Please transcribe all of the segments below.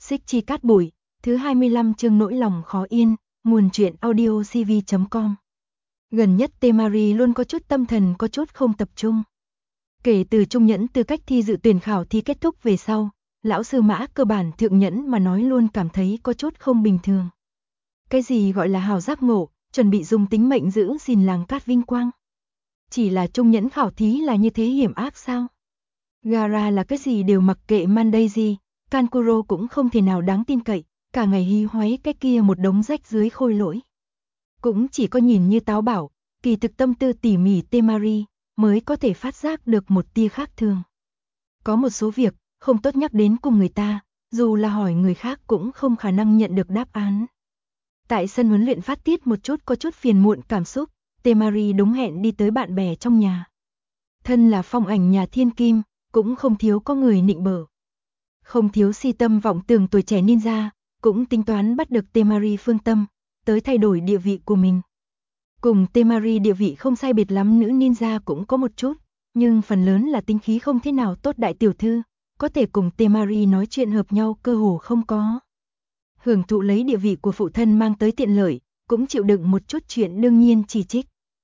Xích Chi Cát Bụi, thứ 25 chương nỗi lòng khó yên, nguồn truyện audio cv.com. Gần nhất Temari luôn có chút tâm thần có chút không tập trung. Kể từ trung nhẫn tư cách thi dự tuyển khảo thi kết thúc về sau, lão sư Mã cơ bản thượng nhẫn mà nói luôn cảm thấy có chút không bình thường. Cái gì gọi là hào giác ngộ, chuẩn bị dùng tính mệnh giữ gìn làng cát vinh quang. Chỉ là trung nhẫn khảo thí là như thế hiểm ác sao? Gara là cái gì đều mặc kệ Mandazi, Kankuro cũng không thể nào đáng tin cậy, cả ngày hí hoáy cái kia một đống rách dưới khôi lỗi. Cũng chỉ có nhìn như táo bảo, kỳ thực tâm tư tỉ mỉ Temari mới có thể phát giác được một tia khác thường. Có một số việc không tốt nhắc đến cùng người ta, dù là hỏi người khác cũng không khả năng nhận được đáp án. Tại sân huấn luyện phát tiết một chút có chút phiền muộn cảm xúc, Temari đúng hẹn đi tới bạn bè trong nhà. Thân là phong ảnh nhà thiên kim, cũng không thiếu có người nịnh bợ. Không thiếu si tâm vọng tưởng tuổi trẻ ninja, cũng tính toán bắt được Temari phương tâm, tới thay đổi địa vị của mình. Cùng Temari địa vị không sai biệt lắm nữ ninja cũng có một chút, nhưng phần lớn là tính khí không thế nào tốt đại tiểu thư, có thể cùng Temari nói chuyện hợp nhau cơ hồ không có. Hưởng thụ lấy địa vị của phụ thân mang tới tiện lợi, cũng chịu đựng một chút chuyện đương nhiên chỉ trích.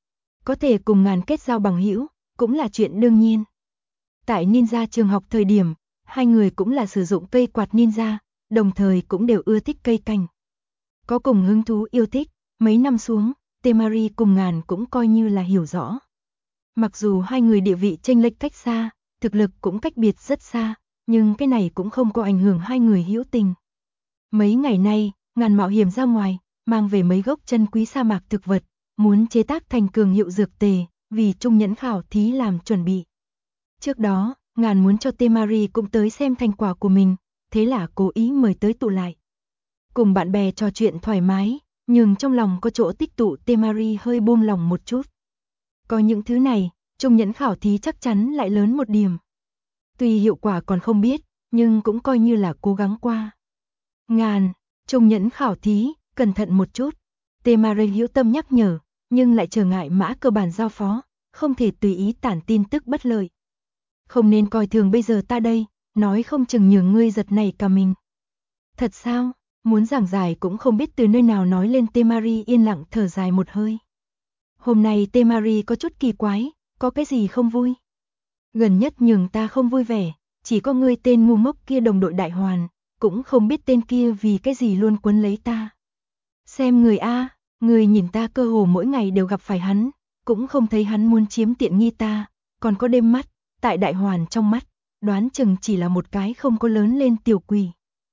Có thể cùng ngàn kết giao bằng hữu, cũng là chuyện đương nhiên. Tại ninja trường học thời điểm, hai người cũng là sử dụng cây quạt ninja, đồng thời cũng đều ưa thích cây cành. Có cùng hứng thú yêu thích, mấy năm xuống, Temari cùng ngàn cũng coi như là hiểu rõ. Mặc dù hai người địa vị chênh lệch cách xa, thực lực cũng cách biệt rất xa, nhưng cái này cũng không có ảnh hưởng hai người hữu tình. Mấy ngày nay, ngàn mạo hiểm ra ngoài, mang về mấy gốc chân quý sa mạc thực vật, muốn chế tác thành cường hiệu dược tề, vì trung nhẫn khảo thí làm chuẩn bị. Trước đó, ngàn muốn cho Temari cũng tới xem thành quả của mình, thế là cố ý mời tới tụ lại. Cùng bạn bè trò chuyện thoải mái, nhưng trong lòng có chỗ tích tụ Temari hơi buông lòng một chút. Có những thứ này, trung nhẫn khảo thí chắc chắn lại lớn một điểm. Tuy hiệu quả còn không biết, nhưng cũng coi như là cố gắng qua. Ngàn, trung nhẫn khảo thí, cẩn thận một chút. Temari hữu tâm nhắc nhở, nhưng lại trở ngại Mã cơ bản giao phó, không thể tùy ý tản tin tức bất lợi. Không nên coi thường bây giờ ta đây, nói không chừng nhường ngươi giật này cả mình. Thật sao, muốn giảng giải cũng không biết từ nơi nào nói lên. Temari yên lặng thở dài một hơi. Hôm nay Temari có chút kỳ quái, có cái gì không vui? Gần nhất nhường ta không vui vẻ, chỉ có ngươi tên ngu ngốc kia đồng đội đại hoàn, cũng không biết tên kia vì cái gì luôn quấn lấy ta. Xem người a, người nhìn ta cơ hồ mỗi ngày đều gặp phải hắn, cũng không thấy hắn muốn chiếm tiện nghi ta, còn có đêm mắt, tại đại hoàn trong mắt, đoán chừng chỉ là một cái không có lớn lên tiểu quỷ.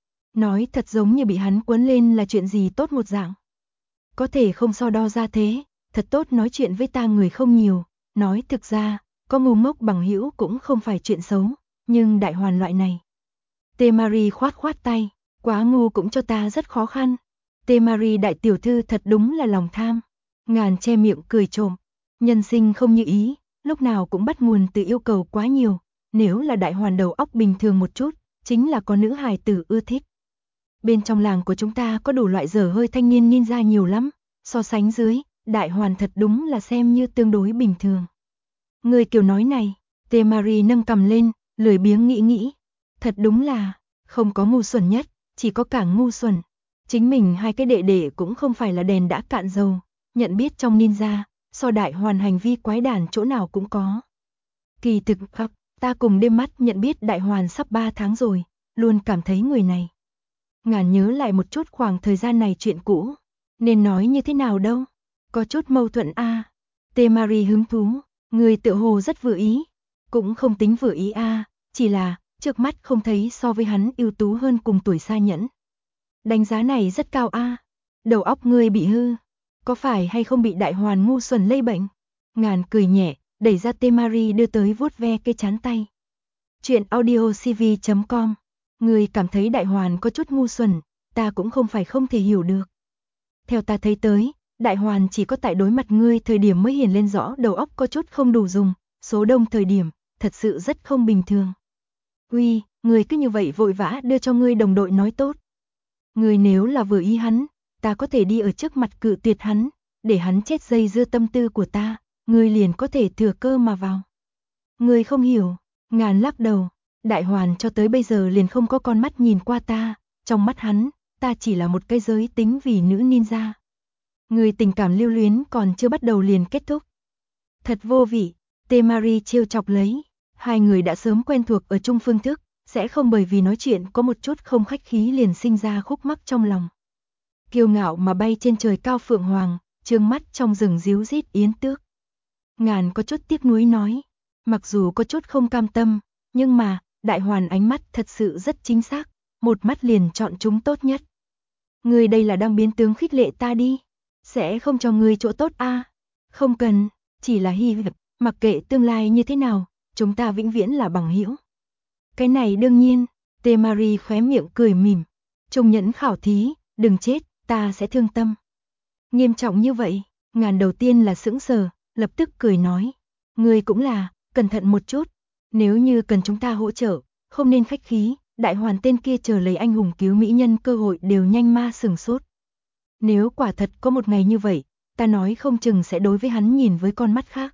Nói thật giống như bị hắn quấn lên là chuyện gì tốt một dạng. Có thể không so đo ra thế, thật tốt nói chuyện với ta người không nhiều, nói thực ra, có ngu ngốc bằng hữu cũng không phải chuyện xấu, nhưng đại hoàn loại này. Temari khoát khoát tay, quá ngu cũng cho ta rất khó khăn. Temari đại tiểu thư thật đúng là lòng tham. Ngàn che miệng cười trộm, nhân sinh không như ý, lúc nào cũng bắt nguồn từ yêu cầu quá nhiều, nếu là đại hoàn đầu óc bình thường một chút, chính là có nữ hài tử ưa thích. Bên trong làng của chúng ta có đủ loại dở hơi thanh niên ninja nhiều lắm, so sánh dưới, đại hoàn thật đúng là xem như tương đối bình thường. Người kiểu nói này, Temari nâng cầm lên, lười biếng nghĩ nghĩ, thật đúng là, không có ngu xuẩn nhất, chỉ có cả ngu xuẩn. Chính mình hai cái đệ đệ cũng không phải là đèn đã cạn dầu, nhận biết trong ninja, so đại hoàn hành vi quái đản chỗ nào cũng có. Kỳ thực khắc, ta cùng đêm mắt nhận biết đại hoàn sắp 3 tháng rồi, luôn cảm thấy người này. Ngàn nhớ lại một chút khoảng thời gian này chuyện cũ, nên nói như thế nào đâu, có chút mâu thuẫn a. Temari hứng thú, người tựa hồ rất vừa ý, cũng không tính vừa ý a, chỉ là trước mắt không thấy so với hắn ưu tú hơn cùng tuổi xa nhẫn. Đánh giá này rất cao a. Đầu óc ngươi bị hư, có phải hay không bị đại hoàn ngu xuẩn lây bệnh? Ngàn cười nhẹ, đẩy ra Temari đưa tới vuốt ve cái chán tay. Chuyện audio cv.com. Ngươi cảm thấy đại hoàn có chút ngu xuẩn, ta cũng không phải không thể hiểu được. Theo ta thấy tới, đại hoàn chỉ có tại đối mặt ngươi thời điểm mới hiển lên rõ đầu óc có chút không đủ dùng, số đông thời điểm, thật sự rất không bình thường. Uy, ngươi cứ như vậy vội vã đưa cho ngươi đồng đội nói tốt. Ngươi nếu là vừa ý hắn, ta có thể đi ở trước mặt cự tuyệt hắn, để hắn chết dây dưa tâm tư của ta, ngươi liền có thể thừa cơ mà vào. Ngươi không hiểu, ngàn lắc đầu, đại hoàn cho tới bây giờ liền không có con mắt nhìn qua ta, trong mắt hắn, ta chỉ là một cái giới tính vì nữ ninja. Người tình cảm lưu luyến còn chưa bắt đầu liền kết thúc. Thật vô vị, Temari trêu chọc lấy, hai người đã sớm quen thuộc ở chung phương thức, sẽ không bởi vì nói chuyện có một chút không khách khí liền sinh ra khúc mắc trong lòng. Kiêu ngạo mà bay trên trời cao phượng hoàng, trương mắt trong rừng ríu rít yến tước. Ngàn có chút tiếc nuối nói, mặc dù có chút không cam tâm, nhưng mà, Đại Hoàn ánh mắt thật sự rất chính xác, một mắt liền chọn chúng tốt nhất. Ngươi đây là đang biến tướng khích lệ ta đi, sẽ không cho ngươi chỗ tốt a. Không cần, chỉ là hy vọng, mặc kệ tương lai như thế nào, chúng ta vĩnh viễn là bằng hữu. Cái này đương nhiên, Temari khóe miệng cười mỉm, Trung nhẫn khảo thí, đừng chết, ta sẽ thương tâm. Nghiêm trọng như vậy, Ngàn đầu tiên là sững sờ, lập tức cười nói, ngươi cũng là, cẩn thận một chút, nếu như cần chúng ta hỗ trợ, không nên khách khí, Đại Hoàn tên kia chờ lấy anh hùng cứu mỹ nhân cơ hội đều nhanh ma sừng sốt. Nếu quả thật có một ngày như vậy, ta nói không chừng sẽ đối với hắn nhìn với con mắt khác.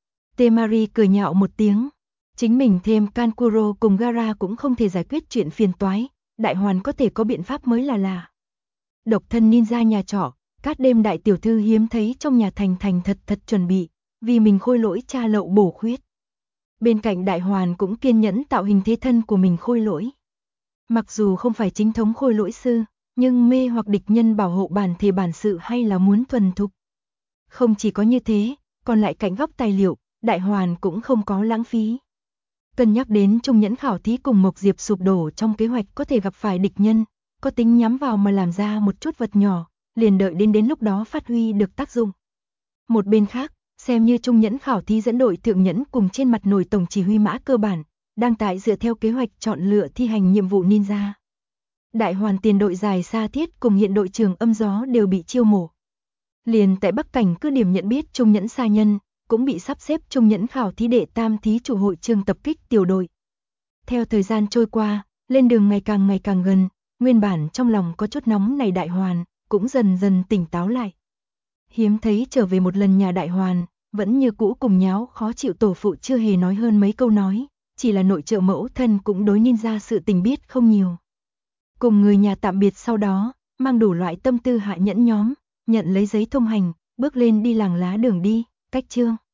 Temari cười nhạo một tiếng, chính mình thêm Kankuro cùng Gaara cũng không thể giải quyết chuyện phiền toái, Đại Hoàn có thể có biện pháp mới là. Độc thân ninja nhà trọ, Cát Đêm đại tiểu thư hiếm thấy trong nhà thành thật chuẩn bị, vì mình khôi lỗi tra lậu bổ khuyết. Bên cạnh Đại Hoàn cũng kiên nhẫn tạo hình thế thân của mình khôi lỗi. Mặc dù không phải chính thống khôi lỗi sư, nhưng mê hoặc địch nhân bảo hộ bản thể bản sự hay là muốn thuần thục. Không chỉ có như thế, còn lại cạnh góc tài liệu, Đại Hoàn cũng không có lãng phí. Cân nhắc đến Trung nhẫn khảo thí cùng Mộc Diệp sụp đổ trong kế hoạch có thể gặp phải địch nhân, có tính nhắm vào mà làm ra một chút vật nhỏ, liền đợi đến lúc đó phát huy được tác dụng. Một bên khác, xem như Trung nhẫn khảo thí dẫn đội thượng nhẫn cùng trên mặt nổi tổng chỉ huy mã cơ bản, đang tại dựa theo kế hoạch chọn lựa thi hành nhiệm vụ ninja. Đại Hoàn tiền đội dài Sa Thiết cùng hiện đội trưởng Âm Gió đều bị chiêu mộ. Liền tại Bắc Cảnh cứ điểm nhận biết Trung nhẫn sa nhân, cũng bị sắp xếp Trung nhẫn khảo thí đệ tam thí chủ hội trường tập kích tiểu đội. Theo thời gian trôi qua, lên đường ngày càng gần, nguyên bản trong lòng có chút nóng này Đại Hoàn, cũng dần dần tỉnh táo lại. Hiếm thấy trở về một lần nhà Đại Hoàn, vẫn như cũ cùng nháo khó chịu tổ phụ chưa hề nói hơn mấy câu nói, chỉ là nội trợ mẫu thân cũng đối ninja sự tình biết không nhiều. Cùng người nhà tạm biệt sau đó, mang đủ loại tâm tư hạ nhẫn nhóm, nhận lấy giấy thông hành, bước lên đi làng lá đường đi, cách chương.